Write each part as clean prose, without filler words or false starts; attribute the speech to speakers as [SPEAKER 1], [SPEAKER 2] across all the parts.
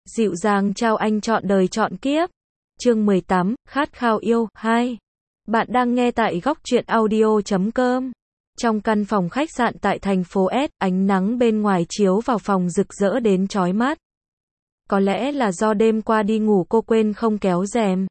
[SPEAKER 1] Dịu dàng trao anh trọn đời trọn kiếp. Chương 18, khát khao yêu 2. Bạn đang nghe tại góc truyện audio.com. Trong căn phòng khách sạn tại thành phố S, ánh nắng bên ngoài chiếu vào phòng rực rỡ đến chói mắt. Có lẽ là do đêm qua đi ngủ cô quên không kéo rèm.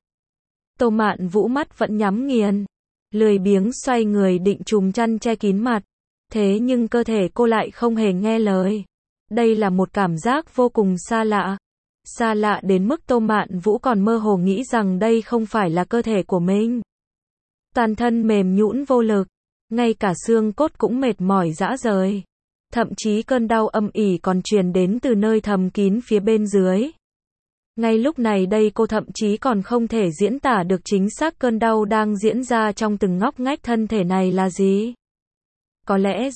[SPEAKER 1] Tô Mạn Vũ mắt vẫn nhắm nghiền, lười biếng xoay người định trùm chăn che kín mặt. Thế nhưng cơ thể cô lại không hề nghe lời. Đây là một cảm giác vô cùng xa lạ. Xa lạ đến mức Tô Mạn Vũ còn mơ hồ nghĩ rằng đây không phải là cơ thể của mình. Toàn thân mềm nhũn vô lực, ngay cả xương cốt cũng mệt mỏi rã rời. Thậm chí cơn đau âm ỉ còn truyền đến từ nơi thầm kín phía bên dưới. Ngay lúc này đây cô thậm chí còn không thể diễn tả được chính xác cơn đau đang diễn ra trong từng ngóc ngách thân thể này là gì. Có lẽ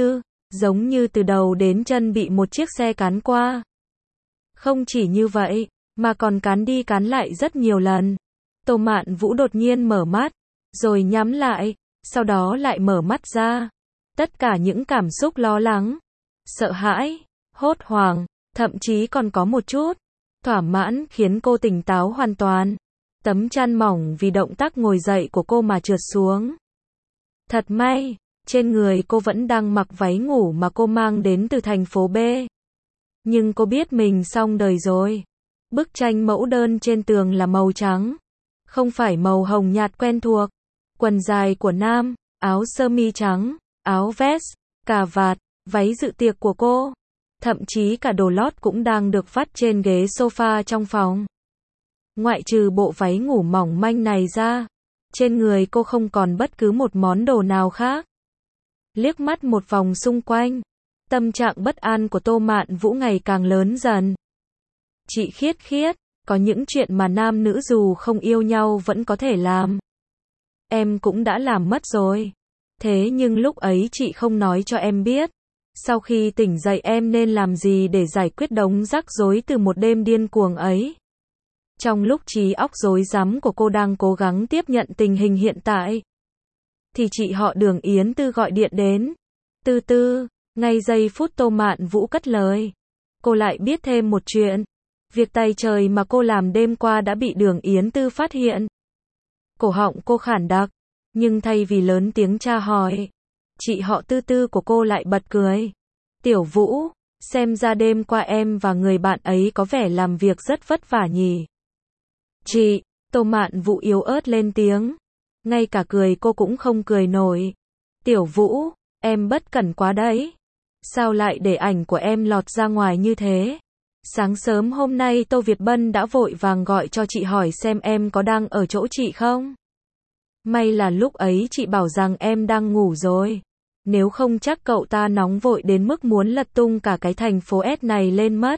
[SPEAKER 1] giống như từ đầu đến chân bị một chiếc xe cán qua. Không chỉ như vậy, mà còn cán đi cán lại rất nhiều lần. Tô Mạn Vũ đột nhiên mở mắt, rồi nhắm lại, sau đó lại mở mắt ra. Tất cả những cảm xúc lo lắng, sợ hãi, hốt hoảng, thậm chí còn có một chút thỏa mãn khiến cô tỉnh táo hoàn toàn. Tấm chăn mỏng vì động tác ngồi dậy của cô mà trượt xuống. Thật may, trên người cô vẫn đang mặc váy ngủ mà cô mang đến từ thành phố B. Nhưng cô biết mình xong đời rồi. Bức tranh mẫu đơn trên tường là màu trắng, không phải màu hồng nhạt quen thuộc. Quần dài của nam, áo sơ mi trắng, áo vest, cà vạt, váy dự tiệc của cô. Thậm chí cả đồ lót cũng đang được vắt trên ghế sofa trong phòng. Ngoại trừ bộ váy ngủ mỏng manh này ra, trên người cô không còn bất cứ một món đồ nào khác. Liếc mắt một vòng xung quanh, tâm trạng bất an của Tô Mạn Vũ ngày càng lớn dần. Chị Khiết, có những chuyện mà nam nữ dù không yêu nhau vẫn có thể làm. Em cũng đã làm mất rồi. Thế nhưng lúc ấy chị không nói cho em biết. Sau khi tỉnh dậy em nên làm gì để giải quyết đống rắc rối từ một đêm điên cuồng ấy. Trong lúc trí óc rối rắm của cô đang cố gắng tiếp nhận tình hình hiện tại, thì chị họ Đường Yến Tư gọi điện đến. Tư, ngay giây phút Tô Mạn Vũ cất lời, cô lại biết thêm một chuyện. Việc tày trời mà cô làm đêm qua đã bị Đường Yến Tư phát hiện. Cổ họng cô khản đặc, nhưng thay vì lớn tiếng tra hỏi, chị họ Tư của cô lại bật cười. Tiểu Vũ, xem ra đêm qua em và người bạn ấy có vẻ làm việc rất vất vả nhỉ. Chị, Tô Mạn Vũ yếu ớt lên tiếng. Ngay cả cười cô cũng không cười nổi. Tiểu Vũ, em bất cẩn quá đấy. Sao lại để ảnh của em lọt ra ngoài như thế? Sáng sớm hôm nay Tô Việt Bân đã vội vàng gọi cho chị hỏi xem em có đang ở chỗ chị không. May là lúc ấy chị bảo rằng em đang ngủ rồi. Nếu không chắc cậu ta nóng vội đến mức muốn lật tung cả cái thành phố S này lên mất.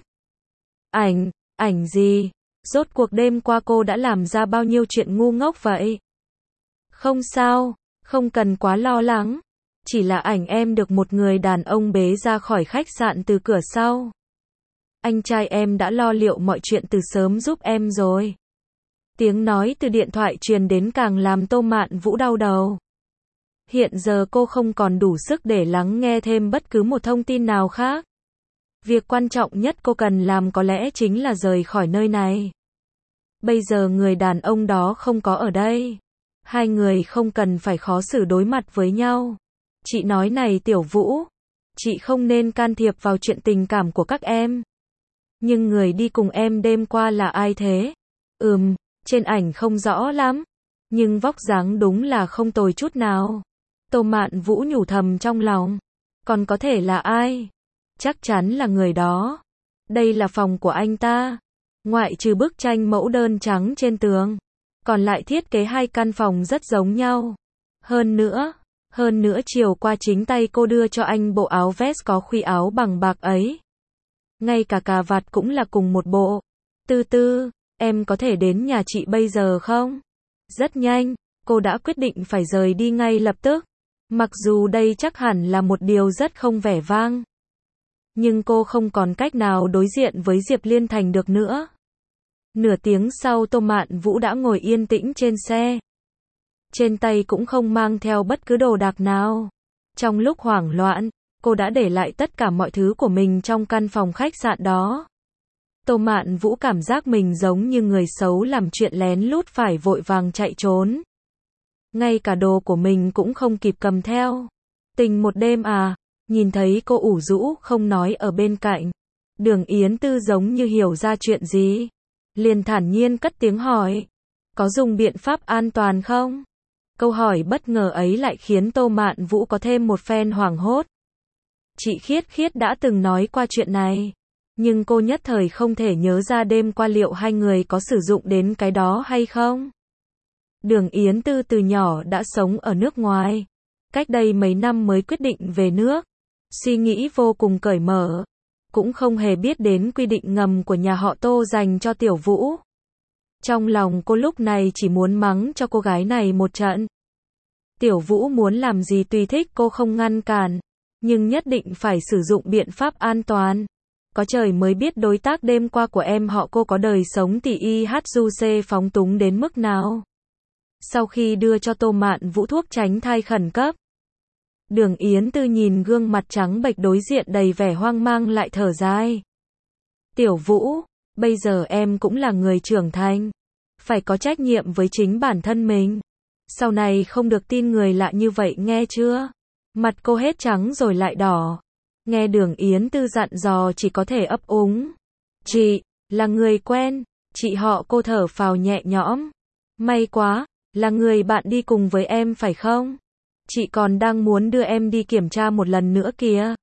[SPEAKER 1] Ảnh gì? Rốt cuộc đêm qua cô đã làm ra bao nhiêu chuyện ngu ngốc vậy? Không sao, không cần quá lo lắng. Chỉ là ảnh em được một người đàn ông bế ra khỏi khách sạn từ cửa sau. Anh trai em đã lo liệu mọi chuyện từ sớm giúp em rồi. Tiếng nói từ điện thoại truyền đến càng làm Tô Mạn Vũ đau đầu. Hiện giờ cô không còn đủ sức để lắng nghe thêm bất cứ một thông tin nào khác. Việc quan trọng nhất cô cần làm có lẽ chính là rời khỏi nơi này. Bây giờ người đàn ông đó không có ở đây. Hai người không cần phải khó xử đối mặt với nhau. Chị nói này Tiểu Vũ, chị không nên can thiệp vào chuyện tình cảm của các em. Nhưng người đi cùng em đêm qua là ai thế? Trên ảnh không rõ lắm, nhưng vóc dáng đúng là không tồi chút nào. Tô Mạn Vũ nhủ thầm trong lòng. Còn có thể là ai? Chắc chắn là người đó. Đây là phòng của anh ta. Ngoại trừ bức tranh mẫu đơn trắng trên tường, còn lại thiết kế hai căn phòng rất giống nhau. Hơn nữa chiều qua chính tay cô đưa cho anh bộ áo vest có khuy áo bằng bạc ấy. Ngay cả cà vạt cũng là cùng một bộ. Tư, em có thể đến nhà chị bây giờ không? Rất nhanh, cô đã quyết định phải rời đi ngay lập tức. Mặc dù đây chắc hẳn là một điều rất không vẻ vang. Nhưng cô không còn cách nào đối diện với Diệp Liên Thành được nữa. Nửa tiếng sau Tô Mạn Vũ đã ngồi yên tĩnh trên xe. Trên tay cũng không mang theo bất cứ đồ đạc nào. Trong lúc hoảng loạn, cô đã để lại tất cả mọi thứ của mình trong căn phòng khách sạn đó. Tô Mạn Vũ cảm giác mình giống như người xấu làm chuyện lén lút phải vội vàng chạy trốn. Ngay cả đồ của mình cũng không kịp cầm theo. Tình một đêm à, nhìn thấy cô ủ rũ không nói ở bên cạnh. Đường Yến Tư giống như hiểu ra chuyện gì. Liền thản nhiên cất tiếng hỏi. Có dùng biện pháp an toàn không? Câu hỏi bất ngờ ấy lại khiến Tô Mạn Vũ có thêm một phen hoảng hốt. Chị Khiết Khiết đã từng nói qua chuyện này. Nhưng cô nhất thời không thể nhớ ra đêm qua liệu hai người có sử dụng đến cái đó hay không. Đường Yến Tư từ nhỏ đã sống ở nước ngoài. Cách đây mấy năm mới quyết định về nước. Suy nghĩ vô cùng cởi mở. Cũng không hề biết đến quy định ngầm của nhà họ Tô dành cho Tiểu Vũ. Trong lòng cô lúc này chỉ muốn mắng cho cô gái này một trận. Tiểu Vũ muốn làm gì tùy thích cô không ngăn cản. Nhưng nhất định phải sử dụng biện pháp an toàn. Có trời mới biết đối tác đêm qua của em họ cô có đời sống tỉ y hát du xê phóng túng đến mức nào. Sau khi đưa cho Tô Mạn Vũ thuốc tránh thai khẩn cấp, Đường Yến Tư nhìn gương mặt trắng bệch đối diện đầy vẻ hoang mang lại thở dài. Tiểu Vũ, bây giờ em cũng là người trưởng thành. Phải có trách nhiệm với chính bản thân mình. Sau này không được tin người lạ như vậy nghe chưa? Mặt cô hết trắng rồi lại đỏ. Nghe Đường Yến Tư dặn dò chỉ có thể ấp úng. Chị, là người quen. Chị họ cô thở phào nhẹ nhõm. May quá, là người bạn đi cùng với em phải không? Chị còn đang muốn đưa em đi kiểm tra một lần nữa kìa.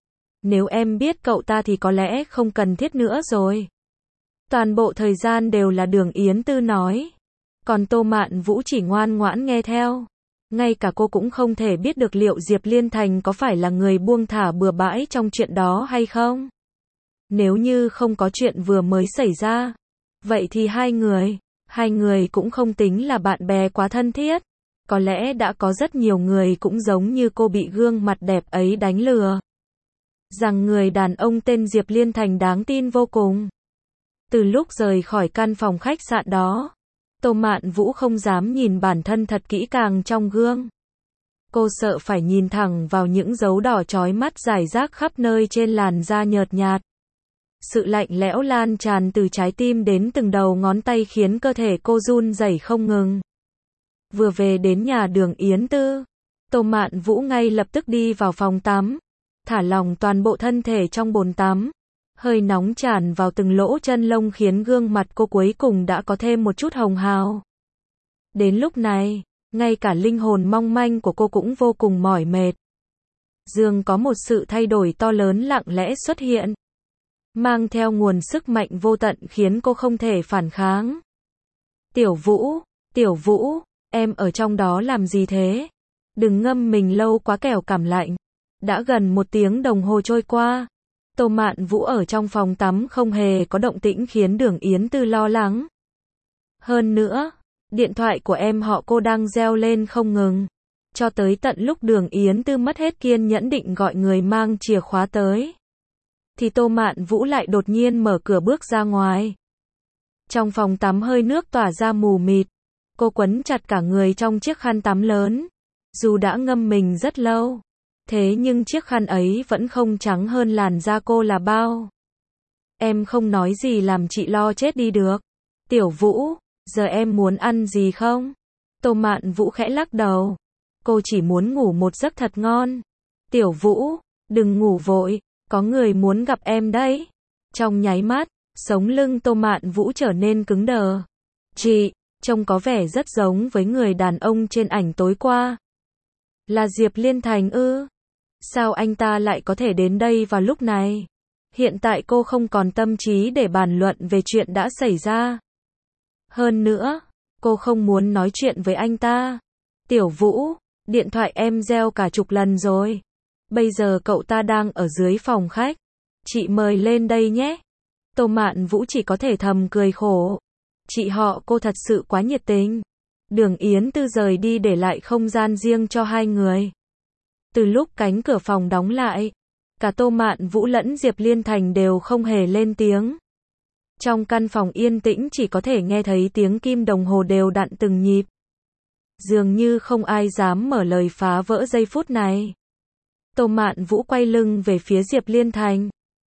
[SPEAKER 1] Nếu em biết cậu ta thì có lẽ không cần thiết nữa rồi. Toàn bộ thời gian đều là Đường Yến Tư nói. Còn Tô Mạn Vũ chỉ ngoan ngoãn nghe theo. Ngay cả cô cũng không thể biết được liệu Diệp Liên Thành có phải là người buông thả bừa bãi trong chuyện đó hay không. Nếu như không có chuyện vừa mới xảy ra, vậy thì hai người cũng không tính là bạn bè quá thân thiết. Có lẽ đã có rất nhiều người cũng giống như cô bị gương mặt đẹp ấy đánh lừa. Rằng người đàn ông tên Diệp Liên Thành đáng tin vô cùng. Từ lúc rời khỏi căn phòng khách sạn đó, Tô Mạn Vũ không dám nhìn bản thân thật kỹ càng trong gương. Cô sợ phải nhìn thẳng vào những dấu đỏ chói mắt rải rác khắp nơi trên làn da nhợt nhạt. Sự lạnh lẽo lan tràn từ trái tim đến từng đầu ngón tay khiến cơ thể cô run rẩy không ngừng. Vừa về đến nhà Đường Yến Tư, Tô Mạn Vũ ngay lập tức đi vào phòng tắm, thả lỏng toàn bộ thân thể trong bồn tắm. Hơi nóng tràn vào từng lỗ chân lông khiến gương mặt cô cuối cùng đã có thêm một chút hồng hào. Đến lúc này, ngay cả linh hồn mong manh của cô cũng vô cùng mỏi mệt. Dường có một sự thay đổi to lớn lặng lẽ xuất hiện, mang theo nguồn sức mạnh vô tận khiến cô không thể phản kháng. Tiểu Vũ, em ở trong đó làm gì thế? Đừng ngâm mình lâu quá kẻo cảm lạnh. Đã gần 1 tiếng đồng hồ trôi qua. Tô Mạn Vũ ở trong phòng tắm không hề có động tĩnh khiến Đường Yến Tư lo lắng. Hơn nữa, điện thoại của em họ cô đang reo lên không ngừng. Cho tới tận lúc Đường Yến Tư mất hết kiên nhẫn định gọi người mang chìa khóa tới, thì Tô Mạn Vũ lại đột nhiên mở cửa bước ra ngoài. Trong phòng tắm hơi nước tỏa ra mù mịt. Cô quấn chặt cả người trong chiếc khăn tắm lớn. Dù đã ngâm mình rất lâu, thế nhưng chiếc khăn ấy vẫn không trắng hơn làn da cô là bao. Em không nói gì làm chị lo chết đi được. Tiểu Vũ, giờ em muốn ăn gì không? Tô Mạn Vũ khẽ lắc đầu. Cô chỉ muốn ngủ một giấc thật ngon. Tiểu Vũ, đừng ngủ vội, có người muốn gặp em đấy. Trong nháy mắt, sống lưng Tô Mạn Vũ trở nên cứng đờ. Chị, trông có vẻ rất giống với người đàn ông trên ảnh tối qua. Là Diệp Liên Thành ư? Sao anh ta lại có thể đến đây vào lúc này? Hiện tại cô không còn tâm trí để bàn luận về chuyện đã xảy ra. Hơn nữa, cô không muốn nói chuyện với anh ta. Tiểu Vũ, điện thoại em reo cả chục lần rồi. Bây giờ cậu ta đang ở dưới phòng khách. Chị mời lên đây nhé. Tô Mạn Vũ chỉ có thể thầm cười khổ. Chị họ cô thật sự quá nhiệt tình. Đường Yến Tư rời đi để lại không gian riêng cho hai người. Từ lúc cánh cửa phòng đóng lại, cả Tô Mạn Vũ lẫn Diệp Liên Thành đều không hề lên tiếng. Trong căn phòng yên tĩnh chỉ có thể nghe thấy tiếng kim đồng hồ đều đặn từng nhịp. Dường như không ai dám mở lời phá vỡ giây phút này. Tô Mạn Vũ quay lưng về phía Diệp Liên Thành.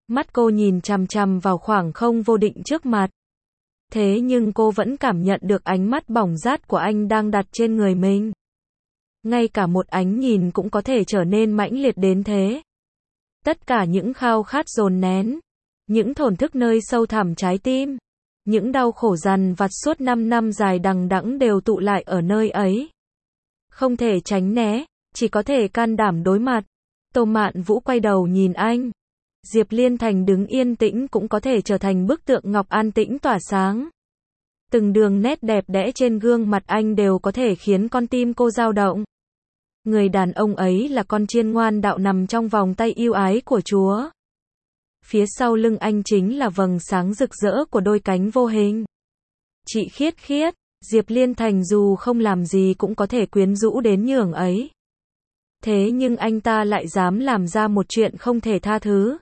[SPEAKER 1] Mắt cô nhìn chằm chằm vào khoảng không vô định trước mặt. Thế nhưng cô vẫn cảm nhận được ánh mắt bỏng rát của anh đang đặt trên người mình. Ngay cả một ánh nhìn cũng có thể trở nên mãnh liệt đến thế. Tất cả những khao khát dồn nén, những thổn thức nơi sâu thẳm trái tim, những đau khổ dằn vặt suốt 5 năm dài đằng đẵng đều tụ lại ở nơi ấy. Không thể tránh né, chỉ có thể can đảm đối mặt. Tô Mạn Vũ quay đầu nhìn anh. Diệp Liên Thành đứng yên tĩnh cũng có thể trở thành bức tượng ngọc an tĩnh tỏa sáng. Từng đường nét đẹp đẽ trên gương mặt anh đều có thể khiến con tim cô dao động. Người đàn ông ấy là con chiên ngoan đạo nằm trong vòng tay yêu ái của Chúa. Phía sau lưng anh chính là vầng sáng rực rỡ của đôi cánh vô hình. Chị khiết khiết, Diệp Liên Thành dù không làm gì cũng có thể quyến rũ đến nhường ấy. Thế nhưng anh ta lại dám làm ra một chuyện không thể tha thứ.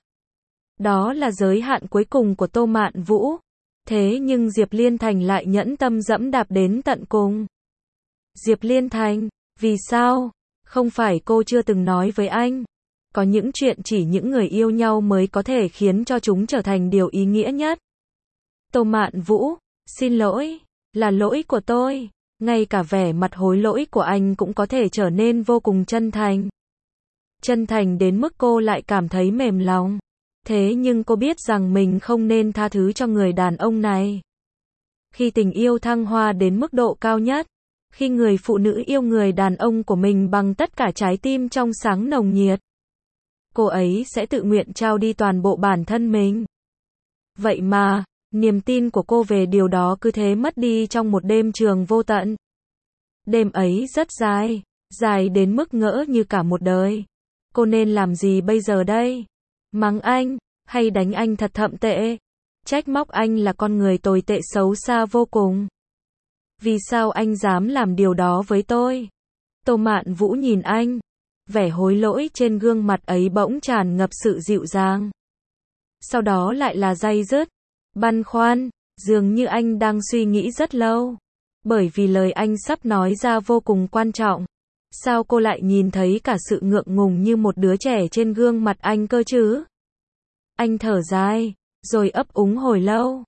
[SPEAKER 1] Đó là giới hạn cuối cùng của Tô Mạn Vũ. Thế nhưng Diệp Liên Thành lại nhẫn tâm dẫm đạp đến tận cùng. Diệp Liên Thành, vì sao? Không phải cô chưa từng nói với anh. Có những chuyện chỉ những người yêu nhau mới có thể khiến cho chúng trở thành điều ý nghĩa nhất. Tô Mạn Vũ, xin lỗi, là lỗi của tôi. Ngay cả vẻ mặt hối lỗi của anh cũng có thể trở nên vô cùng chân thành. Chân thành đến mức cô lại cảm thấy mềm lòng. Thế nhưng cô biết rằng mình không nên tha thứ cho người đàn ông này. Khi tình yêu thăng hoa đến mức độ cao nhất, khi người phụ nữ yêu người đàn ông của mình bằng tất cả trái tim trong sáng nồng nhiệt, cô ấy sẽ tự nguyện trao đi toàn bộ bản thân mình. Vậy mà, niềm tin của cô về điều đó cứ thế mất đi trong một đêm trường vô tận. Đêm ấy rất dài, dài đến mức ngỡ như cả một đời. Cô nên làm gì bây giờ đây? Mắng anh, hay đánh anh thật thậm tệ? Trách móc anh là con người tồi tệ xấu xa vô cùng. Vì sao anh dám làm điều đó với tôi? Tô Mạn Vũ nhìn anh. Vẻ hối lỗi trên gương mặt ấy bỗng tràn ngập sự dịu dàng. Sau đó lại là day dứt, băn khoăn, dường như anh đang suy nghĩ rất lâu. Bởi vì lời anh sắp nói ra vô cùng quan trọng. Sao cô lại nhìn thấy cả sự ngượng ngùng như một đứa trẻ trên gương mặt anh cơ chứ? Anh thở dài, rồi ấp úng hồi lâu.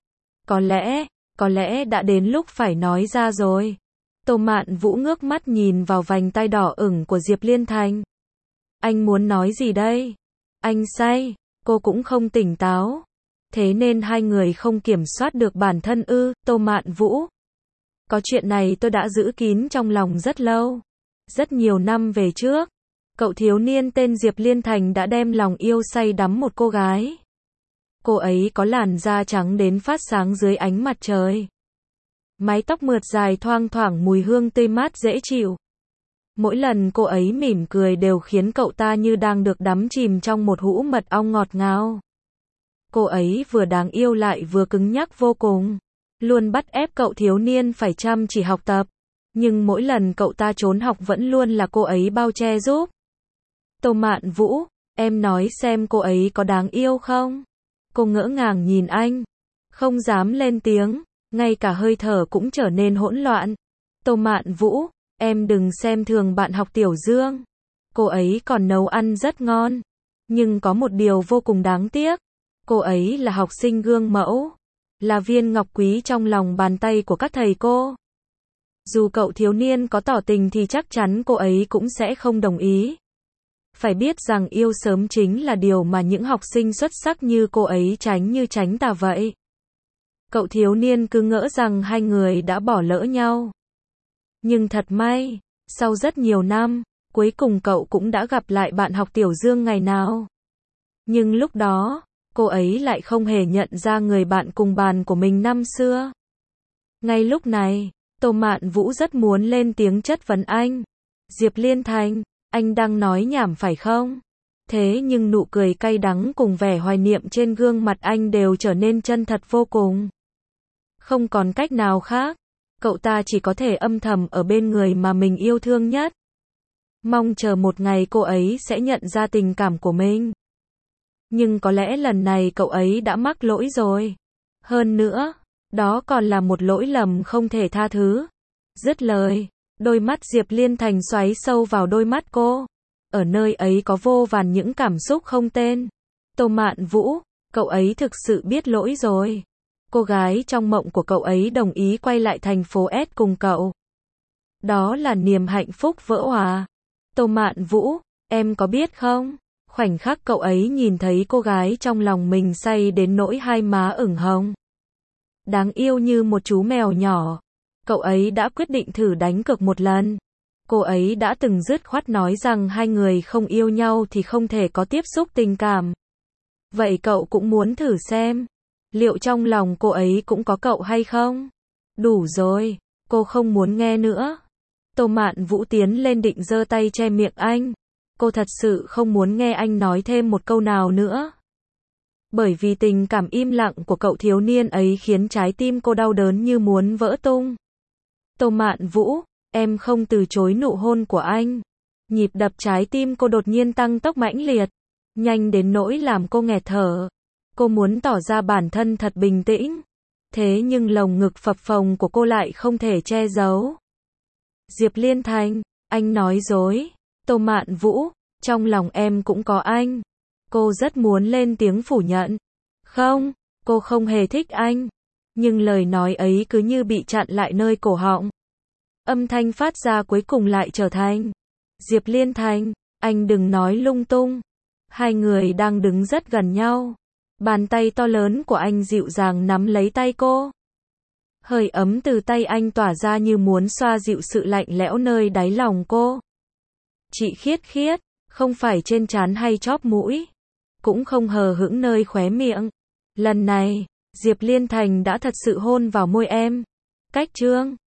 [SPEAKER 1] Có lẽ đã đến lúc phải nói ra rồi. Tô Mạn Vũ ngước mắt nhìn vào vành tai đỏ ửng của Diệp Liên Thành. Anh muốn nói gì đây? Anh say, cô cũng không tỉnh táo. Thế nên hai người không kiểm soát được bản thân ư? Tô Mạn Vũ. Có chuyện này tôi đã giữ kín trong lòng rất lâu. Rất nhiều năm về trước, cậu thiếu niên tên Diệp Liên Thành đã đem lòng yêu say đắm một cô gái. Cô ấy có làn da trắng đến phát sáng dưới ánh mặt trời. Mái tóc mượt dài thoang thoảng mùi hương tươi mát dễ chịu. Mỗi lần cô ấy mỉm cười đều khiến cậu ta như đang được đắm chìm trong một hũ mật ong ngọt ngào. Cô ấy vừa đáng yêu lại vừa cứng nhắc vô cùng. Luôn bắt ép cậu thiếu niên phải chăm chỉ học tập. Nhưng mỗi lần cậu ta trốn học vẫn luôn là cô ấy bao che giúp. Tô Mạn Vũ, em nói xem cô ấy có đáng yêu không? Cô ngỡ ngàng nhìn anh. Không dám lên tiếng. Ngay cả hơi thở cũng trở nên hỗn loạn. Tô Mạn Vũ, em đừng xem thường bạn học Tiểu Dương. Cô ấy còn nấu ăn rất ngon. Nhưng có một điều vô cùng đáng tiếc. Cô ấy là học sinh gương mẫu. Là viên ngọc quý trong lòng bàn tay của các thầy cô. Dù cậu thiếu niên có tỏ tình thì chắc chắn cô ấy cũng sẽ không đồng ý. Phải biết rằng yêu sớm chính là điều mà những học sinh xuất sắc như cô ấy tránh như tránh tà vậy. Cậu thiếu niên cứ ngỡ rằng hai người đã bỏ lỡ nhau. Nhưng thật may, sau rất nhiều năm, cuối cùng cậu cũng đã gặp lại bạn học Tiểu Dương ngày nào. Nhưng lúc đó, cô ấy lại không hề nhận ra người bạn cùng bàn của mình năm xưa. Ngay lúc này, Tô Mạn Vũ rất muốn lên tiếng chất vấn anh. Diệp Liên Thành, anh đang nói nhảm phải không? Thế nhưng nụ cười cay đắng cùng vẻ hoài niệm trên gương mặt anh đều trở nên chân thật vô cùng. Không còn cách nào khác, cậu ta chỉ có thể âm thầm ở bên người mà mình yêu thương nhất. Mong chờ một ngày cô ấy sẽ nhận ra tình cảm của mình. Nhưng có lẽ lần này cậu ấy đã mắc lỗi rồi. Hơn nữa, đó còn là một lỗi lầm không thể tha thứ. Dứt lời, đôi mắt Diệp Liên Thành xoáy sâu vào đôi mắt cô. Ở nơi ấy có vô vàn những cảm xúc không tên. Tô Mạn Vũ, Cậu ấy thực sự biết lỗi rồi. Cô gái trong mộng của cậu ấy đồng ý quay lại thành phố S cùng cậu. Đó là niềm hạnh phúc vỡ òa. Tô Mạn Vũ, em có biết không? Khoảnh khắc cậu ấy nhìn thấy cô gái trong lòng mình say đến nỗi hai má ửng hồng. Đáng yêu như một chú mèo nhỏ. Cậu ấy đã quyết định thử đánh cược một lần. Cô ấy đã từng dứt khoát nói rằng hai người không yêu nhau thì không thể có tiếp xúc tình cảm. Vậy cậu cũng muốn thử xem. Liệu trong lòng cô ấy cũng có cậu hay không? Đủ rồi, cô không muốn nghe nữa. Tô Mạn Vũ tiến lên định giơ tay che miệng anh. Cô thật sự không muốn nghe anh nói thêm một câu nào nữa. Bởi vì tình cảm im lặng của cậu thiếu niên ấy khiến trái tim cô đau đớn như muốn vỡ tung. Tô Mạn Vũ, em không từ chối nụ hôn của anh. Nhịp đập trái tim cô đột nhiên tăng tốc mãnh liệt, nhanh đến nỗi làm cô nghẹt thở. Cô muốn tỏ ra bản thân thật bình tĩnh. Thế nhưng lồng ngực phập phồng của cô lại không thể che giấu. Diệp Liên Thành, anh nói dối. Tô Mạn Vũ, trong lòng em cũng có anh. Cô rất muốn lên tiếng phủ nhận. Không, cô không hề thích anh. Nhưng lời nói ấy cứ như bị chặn lại nơi cổ họng. Âm thanh phát ra cuối cùng lại trở thành: Diệp Liên Thành, anh đừng nói lung tung. Hai người đang đứng rất gần nhau. Bàn tay to lớn của anh dịu dàng nắm lấy tay cô. Hơi ấm từ tay anh tỏa ra như muốn xoa dịu sự lạnh lẽo nơi đáy lòng cô. Chị khiết khiết, không phải trên trán hay chóp mũi, cũng không hờ hững nơi khóe miệng. Lần này, Diệp Liên Thành đã thật sự hôn vào môi em. Cách chương